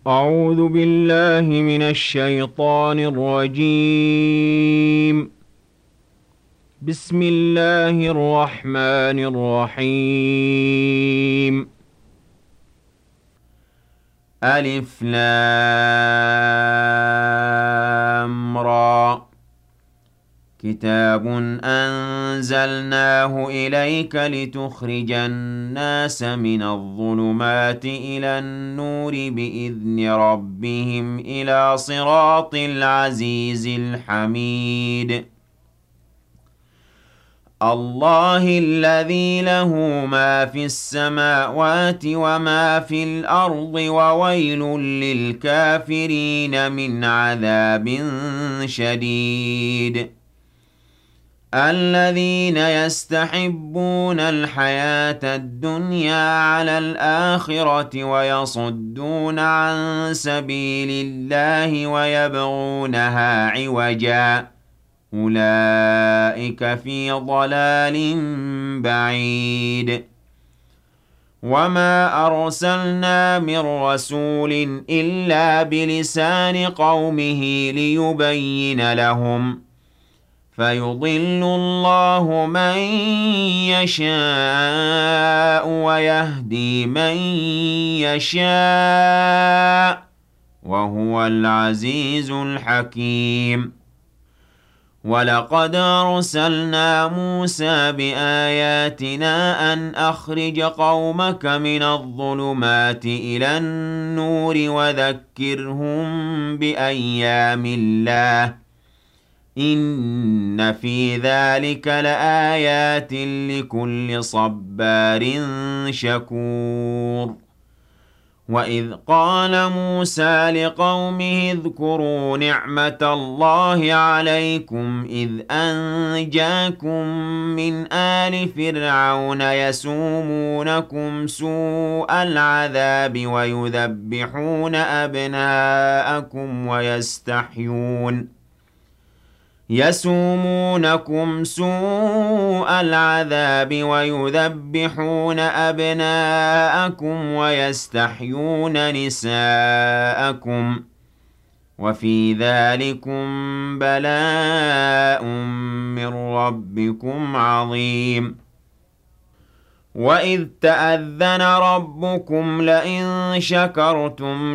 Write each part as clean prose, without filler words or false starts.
أعوذ بالله من الشيطان الرجيم. بسم الله الرحمن الرحيم. ألف لام را. كتاب أنزلناه إليك لتخرج الناس من الظلمات إلى النور بإذن ربهم إلى صراط العزيز الحميد. الله الذي له ما في السماوات وما في الأرض وويل للكافرين من عذاب شديد. الذين يستحبون الحياة الدنيا على الآخرة ويصدون عن سبيل الله ويبغونها عوجا أولئك في ضلال بعيد. وما أرسلنا من رسول إلا بلسان قومه ليبين لهم فيضل الله من يشاء ويهدي من يشاء وهو العزيز الحكيم. ولقد أرسلنا موسى بآياتنا أن أخرج قومك من الظلمات إلى النور وذكرهم بأيام الله إن في ذلك لآيات لكل صبار شكور. وإذ قال موسى لقومه اذكروا نعمة الله عليكم إذ أنجاكم من آل فرعون يسومونكم سوء العذاب ويذبحون أبناءكم يسومونكم سوء العذاب ويذبحون أبناءكم ويستحيون نساءكم وفي ذلكم بلاء من ربكم عظيم. وإذ تأذن ربكم لئن شكرتم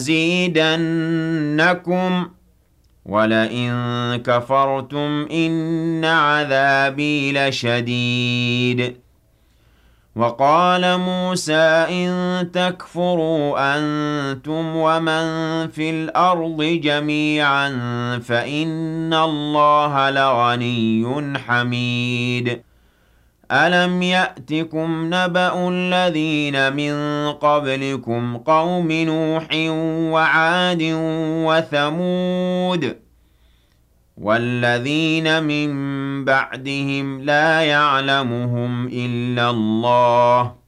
لأزيدنكم ولئن كفرتم إن عذابي لشديد. وقال موسى إن تكفروا أنتم ومن في الأرض جميعا فإن الله لغني حميد. ألم يأتكم نبأ الذين من قبلكم قوم نوح وعاد وثمود والذين من بعدهم لا يعلمهم إلا الله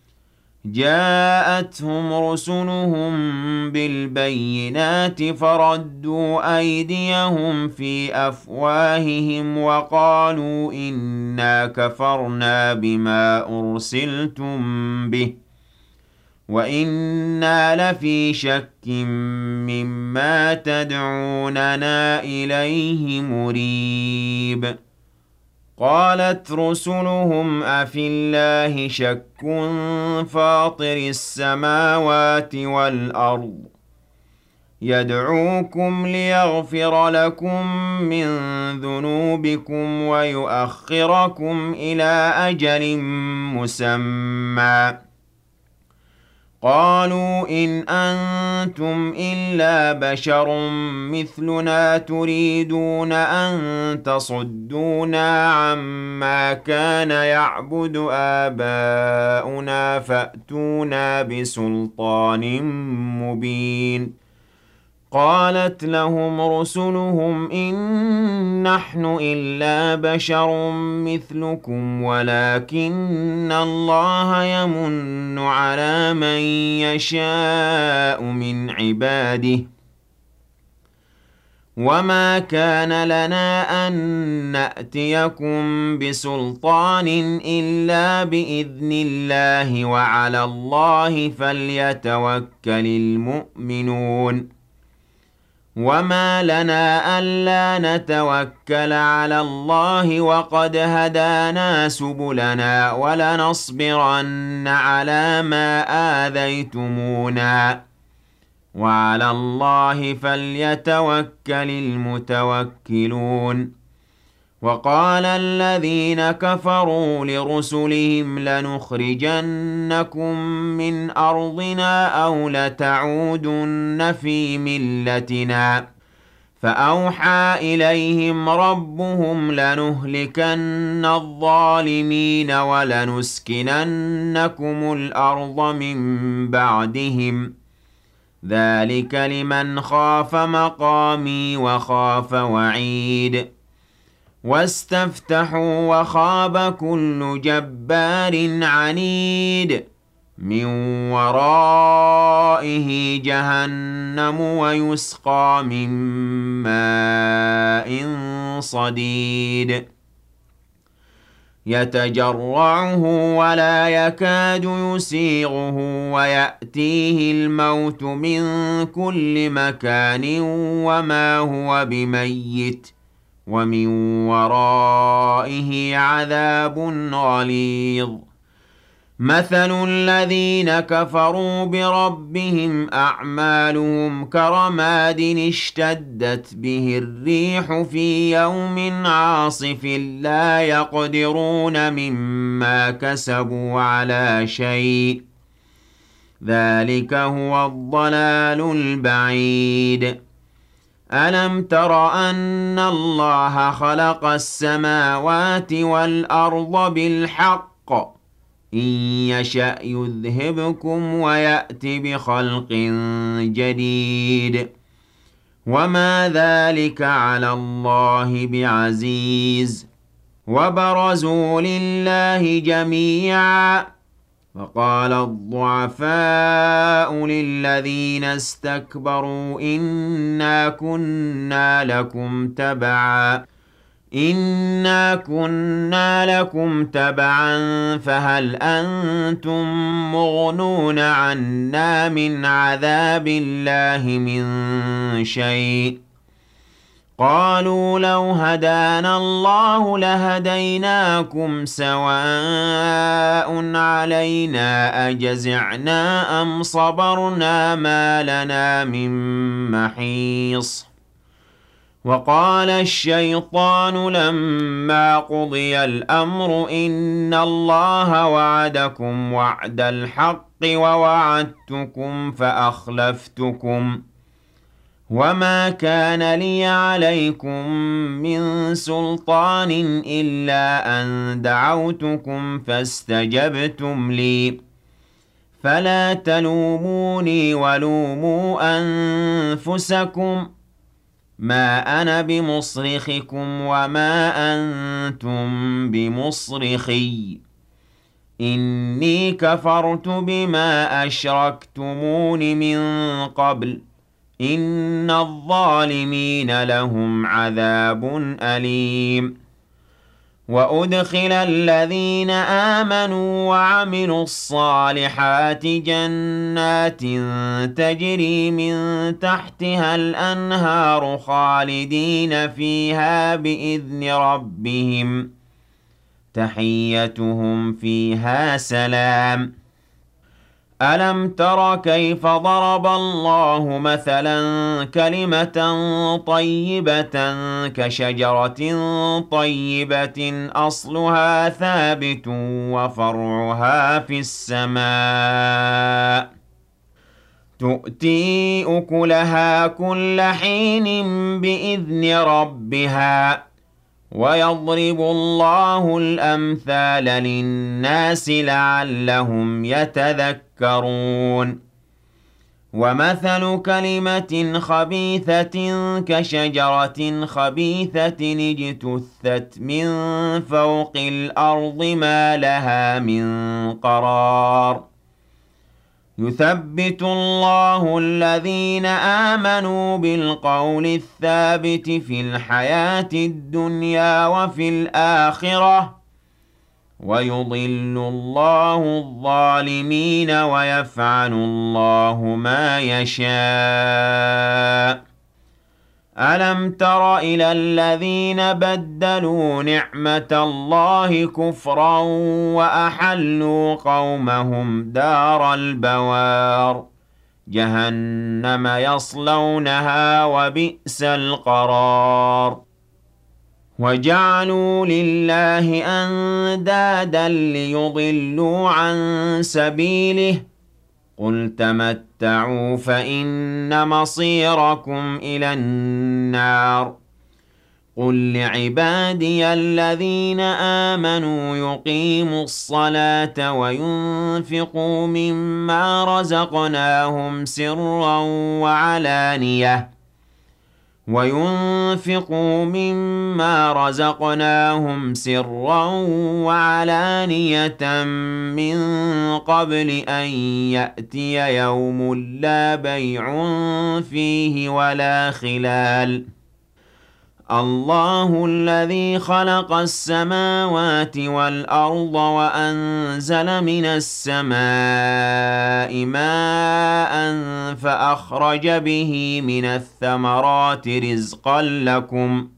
جاءتهم رسلهم بالبينات فردوا أيديهم في أفواههم وقالوا إنا كفرنا بما أرسلتم به وإنا لفي شك مما تدعوننا إليه مريب. قالت رسلهم أفي الله شك فاطر السماوات والأرض يدعوكم ليغفر لكم من ذنوبكم ويؤخركم إلى أجل مسمى قالوا إن أنتم إلا بشر مثلنا تريدون أن تصدونا عما كان يعبد آباؤنا فأتونا بسلطان مبين. قالت لهم رسلهم إن نحن إلا بشر مثلكم ولكن الله يمن على من يشاء من عباده وما كان لنا أن نأتيكم بسلطان إلا بإذن الله وعلى الله فليتوكل المؤمنون وما لنا ألا نتوكل على الله وقد هدانا سبلنا ولنصبرن على ما آذيتمونا وعلى الله فليتوكل المتوكلون وقال الذين كفروا لرسلهم لنخرجنكم من أرضنا أو لتعودن في ملتنا فأوحى إليهم ربهم لنهلكن الظالمين ولنسكننكم الأرض من بعدهم ذلك لمن خاف مقامي وخاف وعيد واستفتحوا وخاب كل جبار عنيد من ورائه جهنم ويسقى من ماء صديد يتجرعه ولا يكاد يسيغه ويأتيه الموت من كل مكان وما هو بميت ومن ورائه عذاب غليظ مثل الذين كفروا بربهم أعمالهم كرماد اشتدت به الريح في يوم عاصف لا يقدرون مما كسبوا على شيء ذلك هو الضلال البعيد ألم تر أن الله خلق السماوات والأرض بالحق إن يشأ يذهبكم ويأت بخلق جديد وما ذلك على الله بعزيز وبرزوا لله جميعا وقال الضعفاء للذين استكبروا إنا كنا لكم تبعا فهل أنتم مغنون عنا من عذاب الله من شيء قالوا لو هدانا الله لهديناكم سواء علينا أجزعنا أم صبرنا ما لنا من محيص وقال الشيطان لما قضي الأمر إن الله وعدكم وعد الحق ووعدتكم فأخلفتكم وما كان لي عليكم من سلطان إلا أن دعوتكم فاستجبتم لي فلا تلوموني ولوموا أنفسكم ما أنا بمصرخكم وما أنتم بمصرخي إني كفرت بما أشركتمون من قبل إن الظالمين لهم عذاب أليم وأدخل الذين آمنوا وعملوا الصالحات جنات تجري من تحتها الأنهار خالدين فيها بإذن ربهم تحيتهم فيها سلام ألم تر كيف ضرب الله مثلا كلمة طيبة كشجرة طيبة أصلها ثابت وفرعها في السماء تؤتي أكلها كل حين بإذن ربها ويضرب الله الأمثال للناس لعلهم يتذكرون ومثل كلمة خبيثة كشجرة خبيثة اجتثت من فوق الأرض ما لها من قرار يثبت الله الذين آمنوا بالقول الثابت في الحياة الدنيا وفي الآخرة ويضل الله الظالمين ويفعل الله ما يشاء ألم تر إلى الذين بدلوا نعمة الله كفرا وأحلوا قومهم دار البوار جهنم يصلونها وبئس القرار وجعلوا لله أندادا ليضلوا عن سبيله قل تمتعوا فإن مصيركم إلى النار قل لعبادي الذين آمنوا يقيموا الصلاة وينفقوا مما رزقناهم سرا وعلانية من قبل أن يأتي يوم لا بيع فيه ولا خلال الله الذي خلق السماوات والأرض وأنزل من السماء ماء فأخرج به من الثمرات رزقا لكم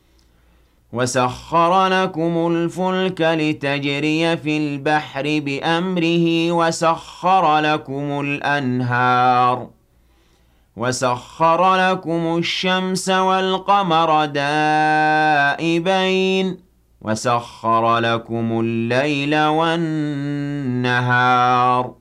وسخر لكم الفلك لتجري في البحر بأمره وسخر لكم الأنهار وسخر لكم الشمس والقمر دائبين وسخر لكم الليل والنهار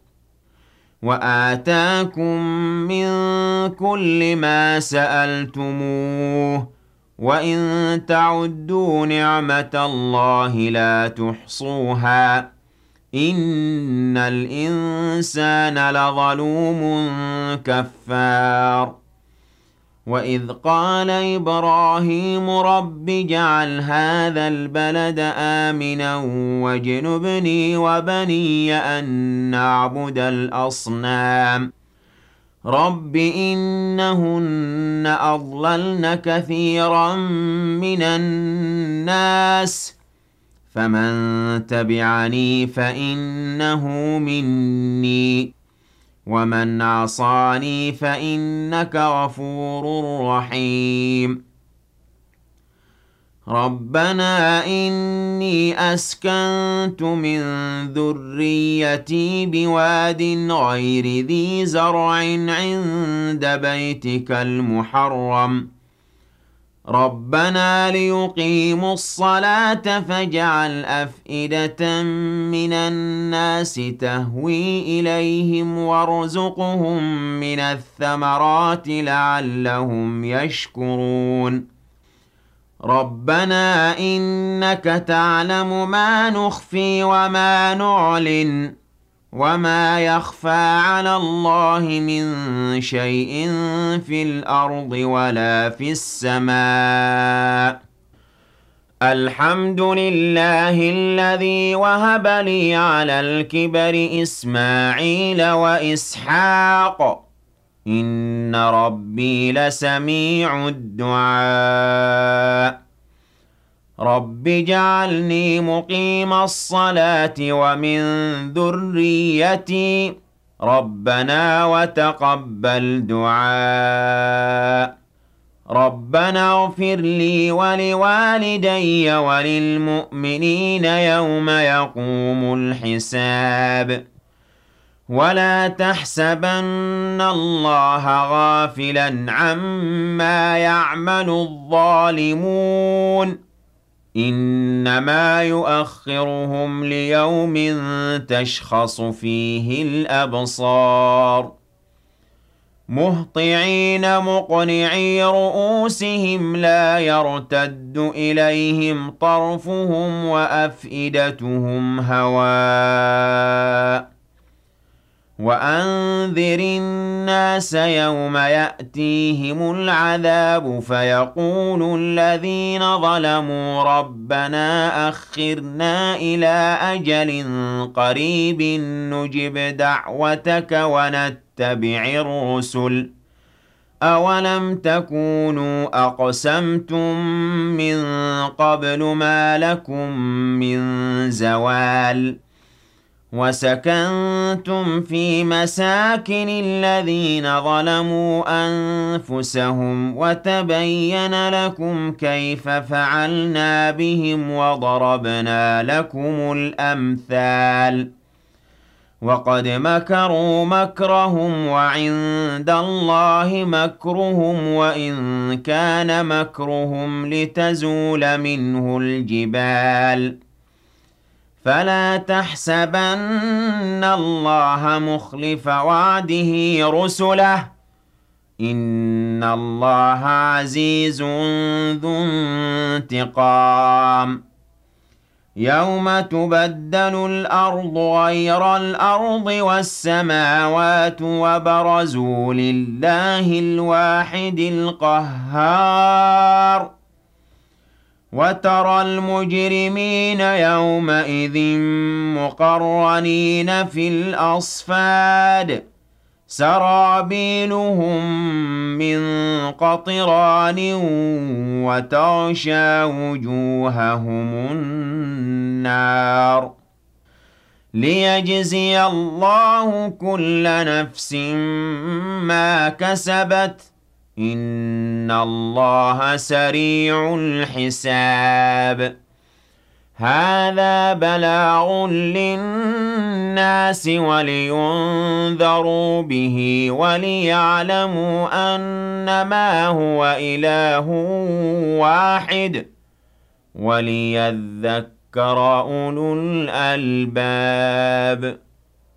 وآتاكم من كل ما سألتموه وإن تعدوا نعمة الله لا تحصوها إن الإنسان لظلوم كفار وإذ قال إبراهيم رب اجعل هذا البلد آمنا واجنبني وبني أن نعبد الأصنام رب إنهن أضللن كثيرا من الناس فمن تبعني فإنه مني ومن عصاني فإنك غفور رحيم ربنا إني أسكنت من ذريتي بواد غير ذي زرع عند بيتك المحرم ربنا ليقيموا الصلاة فاجعل أفئدة من الناس تهوي إليهم وارزقهم من الثمرات لعلهم يشكرون ربنا إنك تعلم ما نخفي وما نعلن وما يخفى على الله من شيء في الأرض ولا في السماء الحمد لله الذي وهب لي على الكبر إسماعيل وإسحاق إن ربي لسميع الدعاء رب اجعلني مقيم الصلاة ومن ذريتي ربنا وتقبل دعاء ربنا اغفر لي ولوالدي وللمؤمنين يوم يقوم الحساب ولا تحسبن الله غافلا عما يعمل الظالمون إنما يؤخرهم ليوم تشخص فيه الأبصار مهطعين مقنعي رؤوسهم لا يرتد إليهم طرفهم وأفئدتهم هواء وأنذر الناس يوم يأتيهم العذاب فيقول الذين ظلموا ربنا أخرنا إلى أجل قريب نجب دعوتك ونتبع الرسل أولم تكونوا أقسمتم من قبل ما لكم من زوال وسكنتم في مساكن الذين ظلموا أنفسهم وتبين لكم كيف فعلنا بهم وضربنا لكم الأمثال وقد مكروا مكرهم وعند الله مكرهم وإن كان مكرهم لتزول منه الجبال فلا تحسبن الله مخلف وعده رسله إن الله عزيز ذو انتقام يوم تبدل الأرض غير الأرض والسماوات وبرزوا لله الواحد القهار وترى المجرمين يومئذ مقرنين في الأصفاد سرابيلهم من قطران وتغشى وجوههم النار ليجزي الله كل نفس ما كسبت إن الله سريع الحساب هذا بلاغ للناس ولينذروا به وليعلموا أنما هو إله واحد وليذكر أولو الألباب